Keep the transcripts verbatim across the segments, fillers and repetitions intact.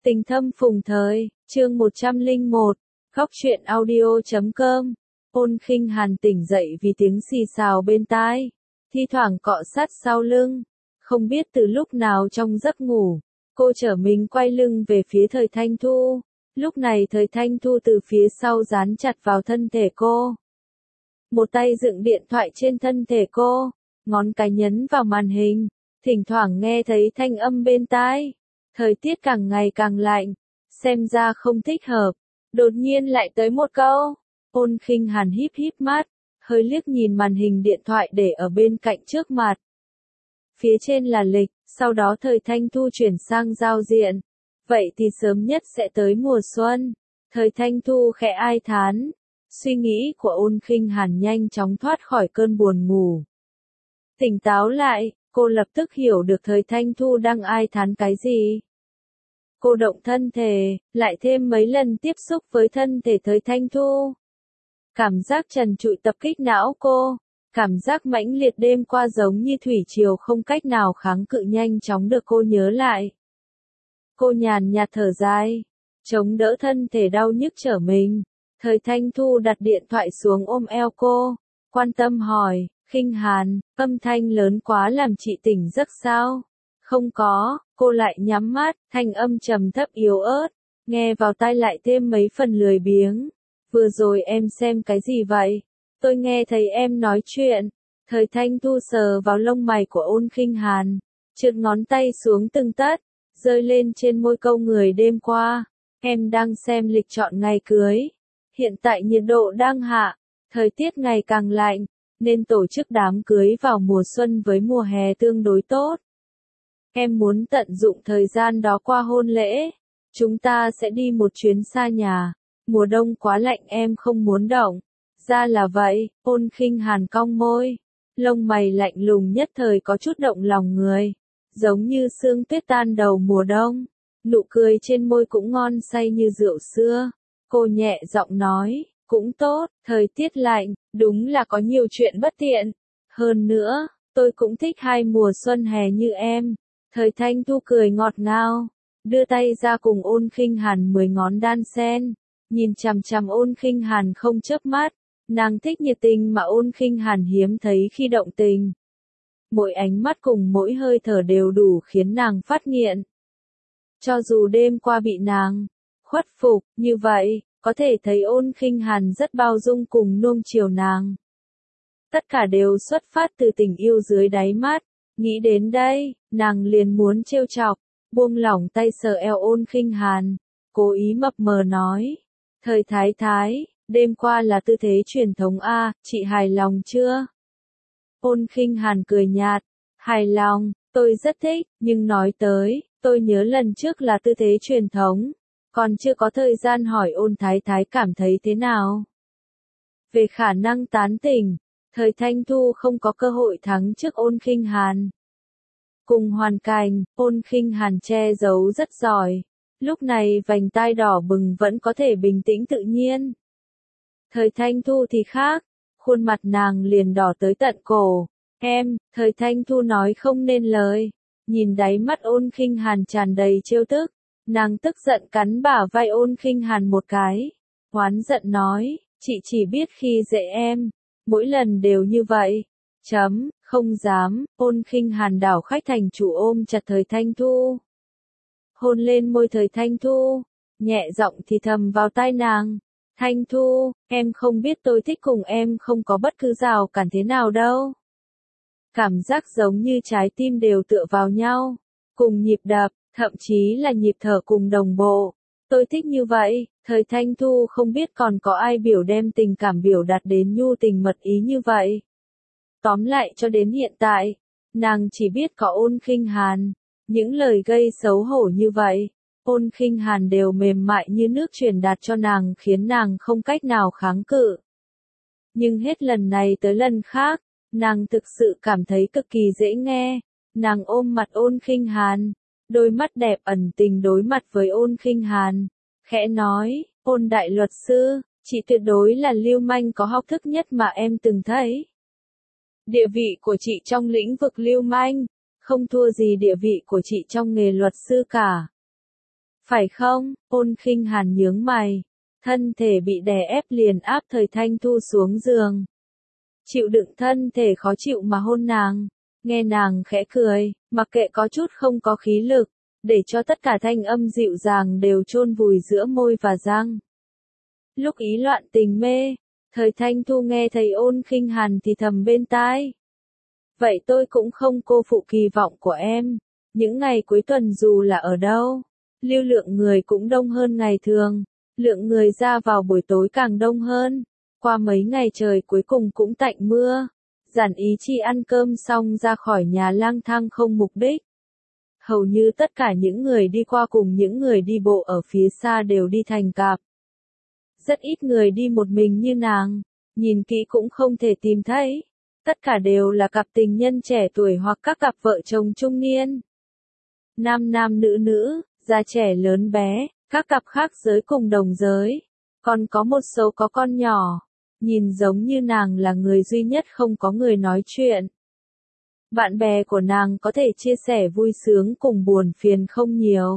Tình thâm phùng thời, chương một trăm lẻ một, góc truyện audio chấm com. Ôn Khinh Hàn tỉnh dậy vì tiếng xì xào bên tai, thi thoảng cọ sát sau lưng. Không biết từ lúc nào trong giấc ngủ, cô trở mình quay lưng về phía Thời Thanh Thu. Lúc này Thời Thanh Thu từ phía sau dán chặt vào thân thể cô. Một tay dựng điện thoại trên thân thể cô, ngón cái nhấn vào màn hình, thỉnh thoảng nghe thấy thanh âm bên tai. Thời tiết càng ngày càng lạnh, xem ra không thích hợp. Đột nhiên lại tới một câu. Ôn Khinh Hàn híp híp mắt, hơi liếc nhìn màn hình điện thoại để ở bên cạnh trước mặt. Phía trên là lịch, sau đó Thời Thanh Thu chuyển sang giao diện. Vậy thì sớm nhất sẽ tới mùa xuân. Thời Thanh Thu khẽ ai thán. Suy nghĩ của Ôn Khinh Hàn nhanh chóng thoát khỏi cơn buồn ngủ. Tỉnh táo lại, cô lập tức hiểu được Thời Thanh Thu đang ai thán cái gì. Cô động thân thể, lại thêm mấy lần tiếp xúc với thân thể Thời Thanh Thu. Cảm giác trần trụi tập kích não cô, cảm giác mãnh liệt đêm qua giống như thủy triều không cách nào kháng cự nhanh chóng được cô nhớ lại. Cô nhàn nhạt thở dài, chống đỡ thân thể đau nhức trở mình. Thời Thanh Thu đặt điện thoại xuống ôm eo cô, quan tâm hỏi, Khinh Hàn, âm thanh lớn quá làm chị tỉnh giấc sao? Không có, cô lại nhắm mắt, thanh âm trầm thấp yếu ớt, nghe vào tai lại thêm mấy phần lười biếng. Vừa rồi em xem cái gì vậy? Tôi nghe thấy em nói chuyện. Thời Thanh Thu sờ vào lông mày của Ôn Khinh Hàn, trượt ngón tay xuống từng tấc, rơi lên trên môi câu người đêm qua. Em đang xem lịch chọn ngày cưới. Hiện tại nhiệt độ đang hạ, thời tiết ngày càng lạnh, nên tổ chức đám cưới vào mùa xuân với mùa hè tương đối tốt. Em muốn tận dụng thời gian đó qua hôn lễ. Chúng ta sẽ đi một chuyến xa nhà. Mùa đông quá lạnh em không muốn động. Ra là vậy, Ôn Khinh Hàn cong môi. Lông mày lạnh lùng nhất thời có chút động lòng người. Giống như sương tuyết tan đầu mùa đông. Nụ cười trên môi cũng ngon say như rượu xưa. Cô nhẹ giọng nói, cũng tốt, thời tiết lạnh, đúng là có nhiều chuyện bất tiện. Hơn nữa, tôi cũng thích hai mùa xuân hè như em. Thời Thanh Thu cười ngọt ngào, đưa tay ra cùng Ôn Khinh Hàn mười ngón đan sen, nhìn chằm chằm Ôn Khinh Hàn không chớp mắt. Nàng thích nhiệt tình mà Ôn Khinh Hàn hiếm thấy khi động tình. Mỗi ánh mắt cùng mỗi hơi thở đều đủ khiến nàng phát nghiện. Cho dù đêm qua bị nàng khuất phục, như vậy, có thể thấy Ôn Khinh Hàn rất bao dung cùng nuông chiều nàng. Tất cả đều xuất phát từ tình yêu dưới đáy mắt. Nghĩ đến đây, nàng liền muốn trêu chọc, buông lỏng tay sờ eo Ôn Khinh Hàn, cố ý mập mờ nói. Thời Thái Thái, đêm qua là tư thế truyền thống A, chị hài lòng chưa? Ôn Khinh Hàn cười nhạt, hài lòng, tôi rất thích, nhưng nói tới, tôi nhớ lần trước là tư thế truyền thống. Còn chưa có thời gian hỏi Ôn Thái Thái cảm thấy thế nào. Về khả năng tán tỉnh, Thời Thanh Thu không có cơ hội thắng trước Ôn Khinh Hàn. Cùng hoàn cảnh, Ôn Khinh Hàn che giấu rất giỏi. Lúc này vành tai đỏ bừng vẫn có thể bình tĩnh tự nhiên. Thời Thanh Thu thì khác, khuôn mặt nàng liền đỏ tới tận cổ. Em, Thời Thanh Thu nói không nên lời. Nhìn đáy mắt Ôn Khinh Hàn tràn đầy trêu tức. Nàng tức giận cắn bả vai Ôn Khinh Hàn một cái. Oán giận nói, chị chỉ biết khi dễ em. Mỗi lần đều như vậy. Chấm, không dám. Ôn Khinh Hàn đảo khách thành chủ ôm chặt Thời Thanh Thu. Hôn lên môi Thời Thanh Thu. Nhẹ giọng thì thầm vào tai nàng. Thanh Thu, em không biết tôi thích cùng em không có bất cứ rào cản thế nào đâu. Cảm giác giống như trái tim đều tựa vào nhau. Cùng nhịp đập. Thậm chí là nhịp thở cùng đồng bộ. Tôi thích như vậy. Thời Thanh Thu không biết còn có ai biểu đem tình cảm biểu đạt đến nhu tình mật ý như vậy. Tóm lại cho đến hiện tại, nàng chỉ biết có Ôn Khinh Hàn. Những lời gây xấu hổ như vậy, Ôn Khinh Hàn đều mềm mại như nước truyền đạt cho nàng khiến nàng không cách nào kháng cự. Nhưng hết lần này tới lần khác, nàng thực sự cảm thấy cực kỳ dễ nghe. Nàng ôm mặt Ôn Khinh Hàn. Đôi mắt đẹp ẩn tình đối mặt với Ôn Khinh Hàn, khẽ nói, Ôn đại luật sư, chị tuyệt đối là lưu manh có học thức nhất mà em từng thấy. Địa vị của chị trong lĩnh vực lưu manh, không thua gì địa vị của chị trong nghề luật sư cả. Phải không? Ôn Khinh Hàn nhướng mày. Thân thể bị đè ép liền áp Thời Thanh Thu xuống giường. Chịu đựng thân thể khó chịu mà hôn nàng. Nghe nàng khẽ cười, mặc kệ có chút không có khí lực, để cho tất cả thanh âm dịu dàng đều chôn vùi giữa môi và răng. Lúc ý loạn tình mê, Thời Thanh Thu nghe thấy Ôn Khinh Hàn thì thầm bên tai. Vậy tôi cũng không cô phụ kỳ vọng của em. Những ngày cuối tuần dù là ở đâu, lưu lượng người cũng đông hơn ngày thường. Lượng người ra vào buổi tối càng đông hơn. Qua mấy ngày trời cuối cùng cũng tạnh mưa. Giản Ý Chi ăn cơm xong ra khỏi nhà lang thang không mục đích. Hầu như tất cả những người đi qua cùng những người đi bộ ở phía xa đều đi thành cặp. Rất ít người đi một mình như nàng, nhìn kỹ cũng không thể tìm thấy. Tất cả đều là cặp tình nhân trẻ tuổi hoặc các cặp vợ chồng trung niên. Nam nam nữ nữ, già trẻ lớn bé, các cặp khác giới cùng đồng giới. Còn có một số có con nhỏ, nhìn giống như nàng là người duy nhất không có người nói chuyện. Bạn bè của nàng có thể chia sẻ vui sướng cùng buồn phiền không nhiều.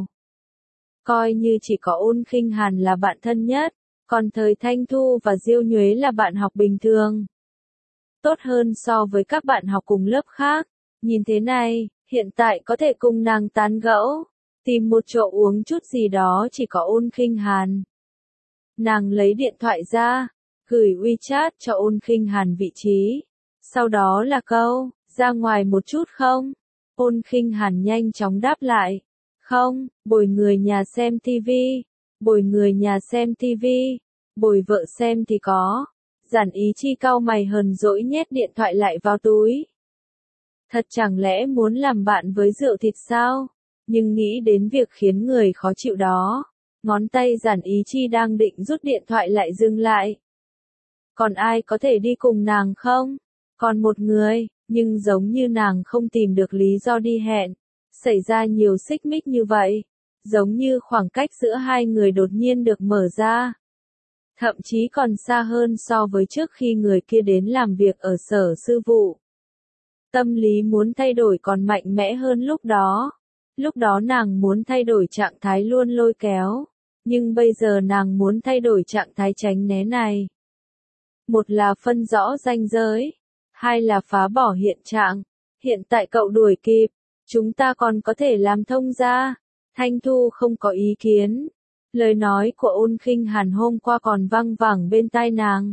Coi như chỉ có Ôn Khinh Hàn là bạn thân nhất, còn Thời Thanh Thu và Diêu Nhuế là bạn học bình thường. Tốt hơn so với các bạn học cùng lớp khác. Nhìn thế này, hiện tại có thể cùng nàng tán gẫu, tìm một chỗ uống chút gì đó chỉ có Ôn Khinh Hàn. Nàng lấy điện thoại ra, gửi WeChat cho Ôn Khinh Hàn vị trí. Sau đó là câu, ra ngoài một chút không? Ôn Khinh Hàn nhanh chóng đáp lại. Không, bồi người nhà xem tivi. Bồi người nhà xem tivi. Bồi vợ xem thì có. Giản Ý Chi cau mày hờn dỗi nhét điện thoại lại vào túi. Thật chẳng lẽ muốn làm bạn với rượu thịt sao? Nhưng nghĩ đến việc khiến người khó chịu đó. Ngón tay Giản Ý Chi đang định rút điện thoại lại dừng lại. Còn ai có thể đi cùng nàng không? Còn một người, nhưng giống như nàng không tìm được lý do đi hẹn. Xảy ra nhiều xích mích như vậy. Giống như khoảng cách giữa hai người đột nhiên được mở ra. Thậm chí còn xa hơn so với trước khi người kia đến làm việc ở sở sư vụ. Tâm lý muốn thay đổi còn mạnh mẽ hơn lúc đó. Lúc đó nàng muốn thay đổi trạng thái luôn lôi kéo. Nhưng bây giờ nàng muốn thay đổi trạng thái tránh né này. Một là phân rõ ranh giới. Hai là phá bỏ hiện trạng. Hiện tại cậu đuổi kịp. Chúng ta còn có thể làm thông ra. Thanh Thu không có ý kiến. Lời nói của Ôn Khinh Hàn hôm qua còn văng vẳng bên tai nàng.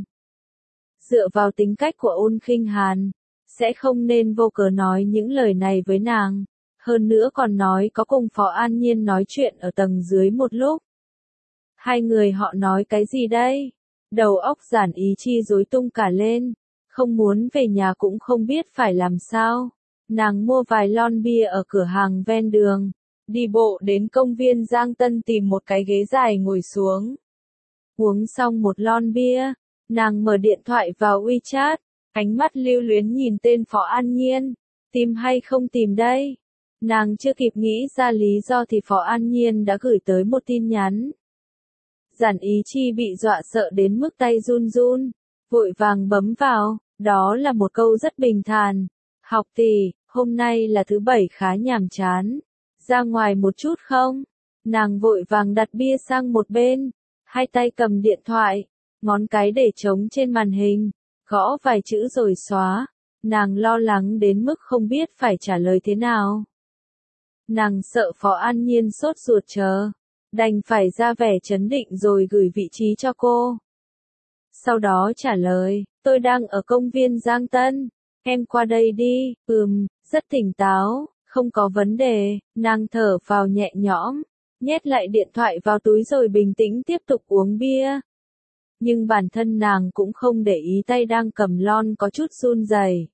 Dựa vào tính cách của Ôn Khinh Hàn, sẽ không nên vô cớ nói những lời này với nàng. Hơn nữa còn nói có cùng Phó An Nhiên nói chuyện ở tầng dưới một lúc. Hai người họ nói cái gì đây? Đầu óc Giản Ý Chi rối tung cả lên. Không muốn về nhà cũng không biết phải làm sao. Nàng mua vài lon bia ở cửa hàng ven đường. Đi bộ đến công viên Giang Tân tìm một cái ghế dài ngồi xuống. Uống xong một lon bia, nàng mở điện thoại vào WeChat, ánh mắt lưu luyến nhìn tên Phó An Nhiên. Tìm hay không tìm đây? Nàng chưa kịp nghĩ ra lý do thì Phó An Nhiên đã gửi tới một tin nhắn. Giản Ý Chi bị dọa sợ đến mức tay run run, vội vàng bấm vào, đó là một câu rất bình thản. Học tỷ, hôm nay là thứ bảy khá nhàm chán. Ra ngoài một chút không? Nàng vội vàng đặt bia sang một bên, hai tay cầm điện thoại, ngón cái để trống trên màn hình, gõ vài chữ rồi xóa. Nàng lo lắng đến mức không biết phải trả lời thế nào. Nàng sợ Phó An Nhiên sốt ruột chờ, đành phải ra vẻ trấn định rồi gửi vị trí cho cô. Sau đó trả lời, tôi đang ở công viên Giang Tân, em qua đây đi. Ừm, rất tỉnh táo. Không có vấn đề, nàng thở phào nhẹ nhõm, nhét lại điện thoại vào túi rồi bình tĩnh tiếp tục uống bia. Nhưng bản thân nàng cũng không để ý tay đang cầm lon có chút run rẩy.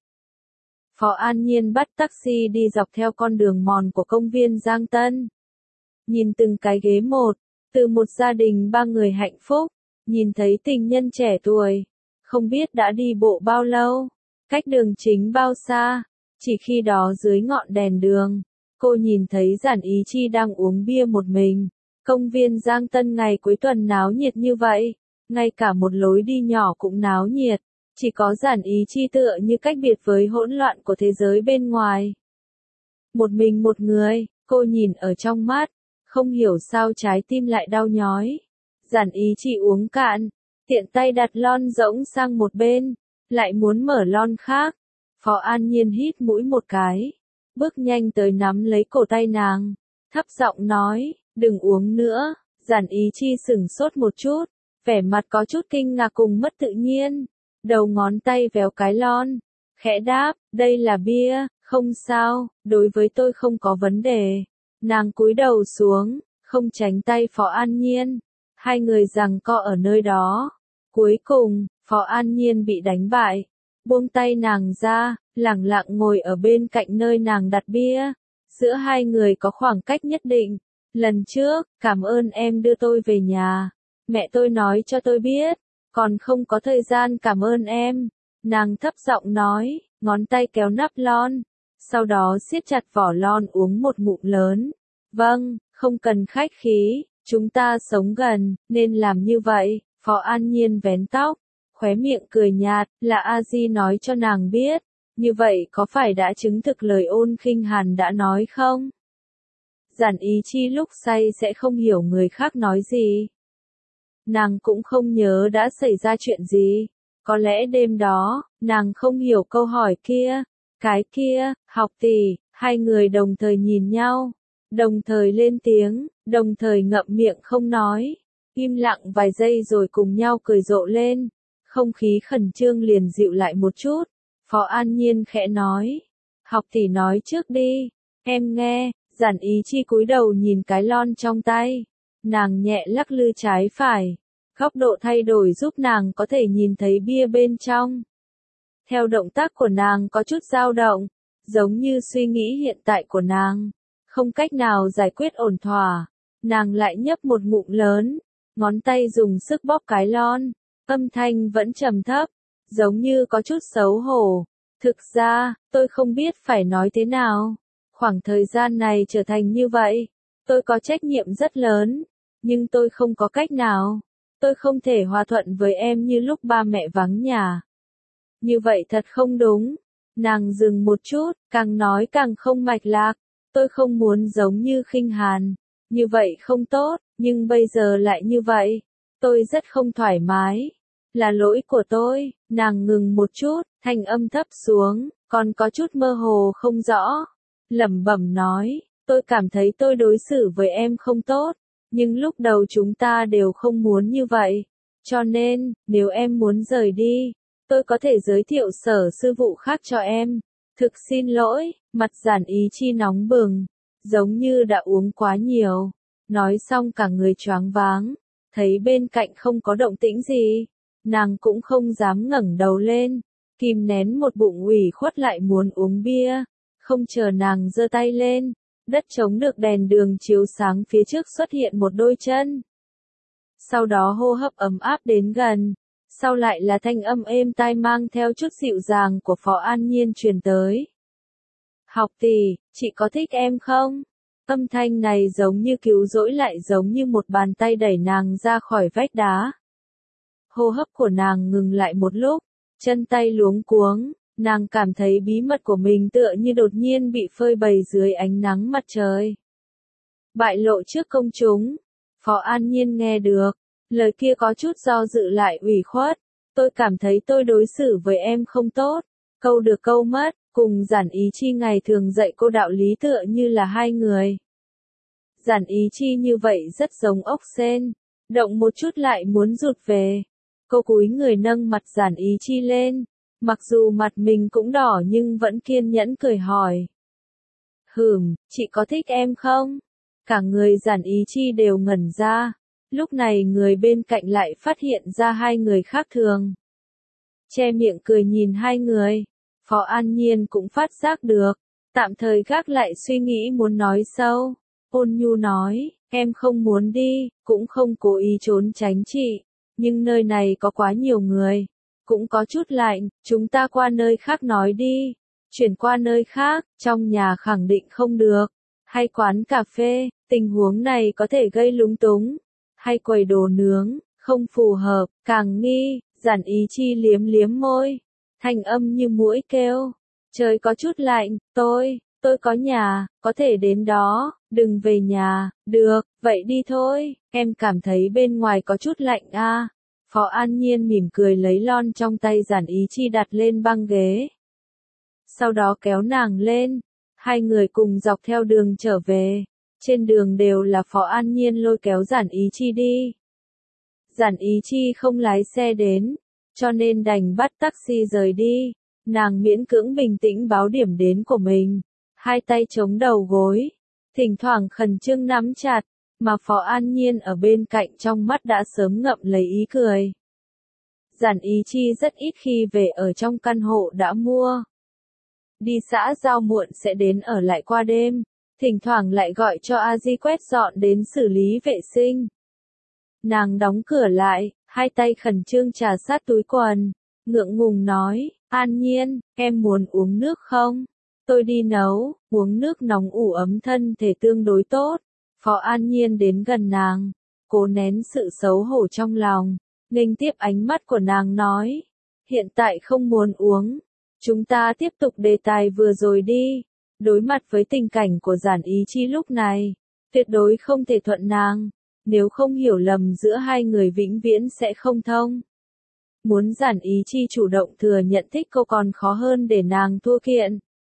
Phó An Nhiên bắt taxi đi dọc theo con đường mòn của công viên Giang Tân. Nhìn từng cái ghế một, từ một gia đình ba người hạnh phúc, nhìn thấy tình nhân trẻ tuổi, không biết đã đi bộ bao lâu, cách đường chính bao xa. Chỉ khi đó dưới ngọn đèn đường, cô nhìn thấy Giản Ý Chi đang uống bia một mình. Công viên Giang Tân ngày cuối tuần náo nhiệt như vậy, ngay cả một lối đi nhỏ cũng náo nhiệt, chỉ có Giản Ý Chi tựa như cách biệt với hỗn loạn của thế giới bên ngoài. Một mình một người, cô nhìn ở trong mắt, không hiểu sao trái tim lại đau nhói. Giản Ý Chi uống cạn, tiện tay đặt lon rỗng sang một bên, lại muốn mở lon khác. Phó An Nhiên hít mũi một cái, bước nhanh tới nắm lấy cổ tay nàng, thấp giọng nói, đừng uống nữa. Giản Ý Chi sửng sốt một chút, vẻ mặt có chút kinh ngạc cùng mất tự nhiên, đầu ngón tay véo cái lon, khẽ đáp, đây là bia, không sao, đối với tôi không có vấn đề. Nàng cúi đầu xuống, không tránh tay Phó An Nhiên, hai người giằng co ở nơi đó. Cuối cùng, Phó An Nhiên bị đánh bại, buông tay nàng ra, lẳng lặng ngồi ở bên cạnh nơi nàng đặt bia. Giữa hai người có khoảng cách nhất định. Lần trước, cảm ơn em đưa tôi về nhà. Mẹ tôi nói cho tôi biết, còn không có thời gian cảm ơn em. Nàng thấp giọng nói, ngón tay kéo nắp lon, sau đó siết chặt vỏ lon uống một ngụm lớn. Vâng, không cần khách khí, chúng ta sống gần, nên làm như vậy. Phó An Nhiên vén tóc, khóe miệng cười nhạt, là A Di nói cho nàng biết. Như vậy có phải đã chứng thực lời Ôn Khinh Hàn đã nói không? Giản Ý Chi lúc say sẽ không hiểu người khác nói gì. Nàng cũng không nhớ đã xảy ra chuyện gì. Có lẽ đêm đó, nàng không hiểu câu hỏi kia. Cái kia, học tỷ, hai người đồng thời nhìn nhau, đồng thời lên tiếng, đồng thời ngậm miệng không nói. Im lặng vài giây rồi cùng nhau cười rộ lên. Không khí khẩn trương liền dịu lại một chút. Phó An Nhiên khẽ nói. Học tỷ nói trước đi. Em nghe. Giản Ý Chi cúi đầu nhìn cái lon trong tay. Nàng nhẹ lắc lư trái phải. Góc độ thay đổi giúp nàng có thể nhìn thấy bia bên trong. Theo động tác của nàng có chút dao động. Giống như suy nghĩ hiện tại của nàng. Không cách nào giải quyết ổn thỏa. Nàng lại nhấp một ngụm lớn. Ngón tay dùng sức bóp cái lon. Âm thanh vẫn trầm thấp. Giống như có chút xấu hổ. Thực ra, tôi không biết phải nói thế nào. Khoảng thời gian này trở thành như vậy. Tôi có trách nhiệm rất lớn. Nhưng tôi không có cách nào. Tôi không thể hòa thuận với em như lúc ba mẹ vắng nhà. Như vậy thật không đúng. Nàng dừng một chút, càng nói càng không mạch lạc. Tôi không muốn giống như Khinh Hàn. Như vậy không tốt, nhưng bây giờ lại như vậy. Tôi rất không thoải mái. Là lỗi của tôi. Nàng ngừng một chút, thanh âm thấp xuống, còn có chút mơ hồ không rõ. Lẩm bẩm nói, tôi cảm thấy tôi đối xử với em không tốt. Nhưng lúc đầu chúng ta đều không muốn như vậy. Cho nên, nếu em muốn rời đi, tôi có thể giới thiệu sở sư vụ khác cho em. Thực xin lỗi, mặt Giản Ý Chi nóng bừng, giống như đã uống quá nhiều. Nói xong cả người choáng váng, thấy bên cạnh không có động tĩnh gì. Nàng cũng không dám ngẩng đầu lên, kìm nén một bụng ủy khuất lại muốn uống bia. Không chờ nàng giơ tay lên, đất trống được đèn đường chiếu sáng phía trước xuất hiện một đôi chân. Sau đó hô hấp ấm áp đến gần, sau lại là thanh âm êm tai mang theo chút dịu dàng của Phó An Nhiên truyền tới. Học tỷ, chị có thích em không? Âm thanh này giống như cứu rỗi lại giống như một bàn tay đẩy nàng ra khỏi vách đá. Hô hấp của nàng ngừng lại một lúc, chân tay luống cuống, nàng cảm thấy bí mật của mình tựa như đột nhiên bị phơi bày dưới ánh nắng mặt trời. Bại lộ trước công chúng, Phó An Nhiên nghe được, lời kia có chút do dự lại ủy khuất, tôi cảm thấy tôi đối xử với em không tốt, câu được câu mất, cùng Giản Ý Chi ngày thường dạy cô đạo lý tựa như là hai người. Giản Ý Chi như vậy rất giống ốc sên, động một chút lại muốn rụt về. Cô cúi người nâng mặt Giản Ý Chi lên, mặc dù mặt mình cũng đỏ nhưng vẫn kiên nhẫn cười hỏi. Hừm, chị có thích em không? Cả người Giản Ý Chi đều ngẩn ra, lúc này người bên cạnh lại phát hiện ra hai người khác thường. Che miệng cười nhìn hai người, Phó An Nhiên cũng phát giác được, tạm thời gác lại suy nghĩ muốn nói sâu. Ôn nhu nói, em không muốn đi, cũng không cố ý trốn tránh chị. Nhưng nơi này có quá nhiều người, cũng có chút lạnh, chúng ta qua nơi khác nói đi. Chuyển qua nơi khác, trong nhà khẳng định không được. Hay quán cà phê, tình huống này có thể gây lúng túng. Hay quầy đồ nướng, không phù hợp, càng nghi. Giản Ý Chi liếm liếm môi, thanh âm như muỗi kêu. Trời có chút lạnh, tôi, Tôi có nhà, có thể đến đó, đừng về nhà, được, vậy đi thôi, em cảm thấy bên ngoài có chút lạnh à. Phó An Nhiên mỉm cười lấy lon trong tay Giản Ý Chi đặt lên băng ghế. Sau đó kéo nàng lên, hai người cùng dọc theo đường trở về, trên đường đều là Phó An Nhiên lôi kéo Giản Ý Chi đi. Giản Ý Chi không lái xe đến, cho nên đành bắt taxi rời đi, nàng miễn cưỡng bình tĩnh báo điểm đến của mình, hai tay chống đầu gối, thỉnh thoảng khẩn trương nắm chặt, mà Phó An Nhiên ở bên cạnh trong mắt đã sớm ngậm lấy ý cười. Giản Ý Chi rất ít khi về ở trong căn hộ đã mua. Đi xã giao muộn sẽ đến ở lại qua đêm, thỉnh thoảng lại gọi cho A Di quét dọn đến xử lý vệ sinh. Nàng đóng cửa lại, hai tay khẩn trương trà sát túi quần, ngượng ngùng nói, An Nhiên, em muốn uống nước không? Tôi đi nấu, uống nước nóng ủ ấm thân thể tương đối tốt. Phó An Nhiên đến gần nàng, cố nén sự xấu hổ trong lòng, nghênh tiếp ánh mắt của nàng nói, hiện tại không muốn uống, chúng ta tiếp tục đề tài vừa rồi đi. Đối mặt với tình cảnh của Giản Ý Chi lúc này, tuyệt đối không thể thuận nàng, nếu không hiểu lầm giữa hai người vĩnh viễn sẽ không thông. Muốn Giản Ý Chi chủ động thừa nhận thích cô còn khó hơn để nàng thua kiện.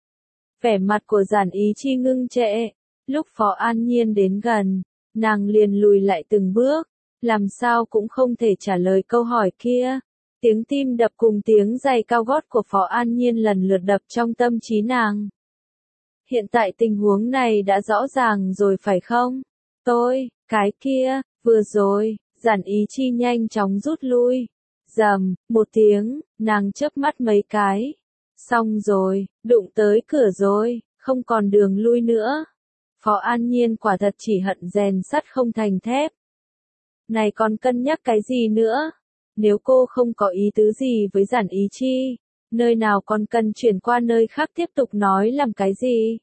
Vẻ mặt của Giản Ý Chi ngưng trệ, lúc Phó An Nhiên đến gần, nàng liền lùi lại từng bước, làm sao cũng không thể trả lời câu hỏi kia. Tiếng tim đập cùng tiếng giày cao gót của Phó An Nhiên lần lượt đập trong tâm trí nàng. Hiện tại tình huống này đã rõ ràng rồi phải không? Tôi, cái kia, vừa rồi, Giản Ý Chi nhanh chóng rút lui. Rầm, một tiếng, nàng chớp mắt mấy cái. Xong rồi, đụng tới cửa rồi, không còn đường lui nữa. Phó An Nhiên quả thật chỉ hận rèn sắt không thành thép. Này còn cân nhắc cái gì nữa? Nếu cô không có ý tứ gì với Giản Ý Chi, nơi nào còn cần chuyển qua nơi khác tiếp tục nói làm cái gì?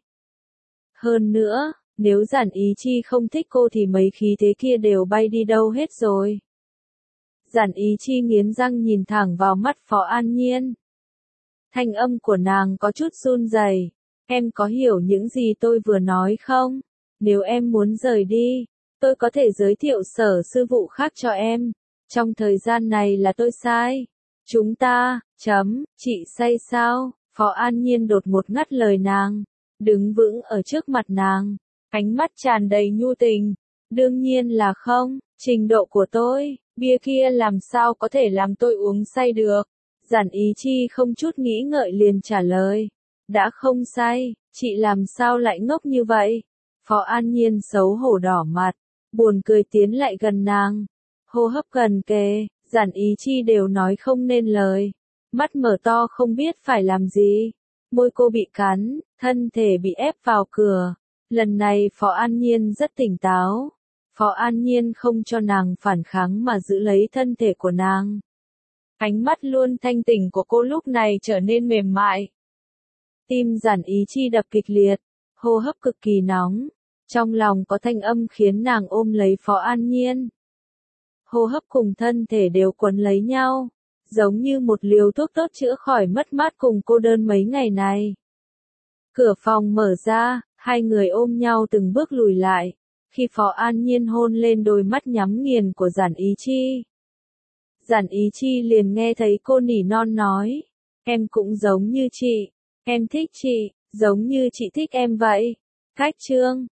Hơn nữa, nếu Giản Ý Chi không thích cô thì mấy khí thế kia đều bay đi đâu hết rồi. Giản Ý Chi nghiến răng nhìn thẳng vào mắt Phó An Nhiên. Thanh âm của nàng có chút run rẩy. Em có hiểu những gì tôi vừa nói không? Nếu em muốn rời đi, tôi có thể giới thiệu sở sư vụ khác cho em. Trong thời gian này là tôi sai. Chúng ta, chấm, chị say sao? Phó An Nhiên đột ngột ngắt lời nàng, đứng vững ở trước mặt nàng, ánh mắt tràn đầy nhu tình. Đương nhiên là không, trình độ của tôi, bia kia làm sao có thể làm tôi uống say được. Giản Ý Chi không chút nghĩ ngợi liền trả lời, đã không say, chị làm sao lại ngốc như vậy? Phó An Nhiên xấu hổ đỏ mặt, buồn cười tiến lại gần nàng, hô hấp gần kề, Giản Ý Chi đều nói không nên lời, mắt mở to không biết phải làm gì, môi cô bị cắn, thân thể bị ép vào cửa. Lần này Phó An Nhiên rất tỉnh táo, Phó An Nhiên không cho nàng phản kháng mà giữ lấy thân thể của nàng. Ánh mắt luôn thanh tỉnh của cô lúc này trở nên mềm mại. Tim Giản Ý Chi đập kịch liệt, hô hấp cực kỳ nóng, trong lòng có thanh âm khiến nàng ôm lấy Phó An Nhiên. Hô hấp cùng thân thể đều quấn lấy nhau, giống như một liều thuốc tốt chữa khỏi mất mát cùng cô đơn mấy ngày này. Cửa phòng mở ra, hai người ôm nhau từng bước lùi lại, khi Phó An Nhiên hôn lên đôi mắt nhắm nghiền của Giản Ý Chi. Giản Ý Chi liền nghe thấy cô nỉ non nói, em cũng giống như chị, em thích chị, giống như chị thích em vậy. Cách chương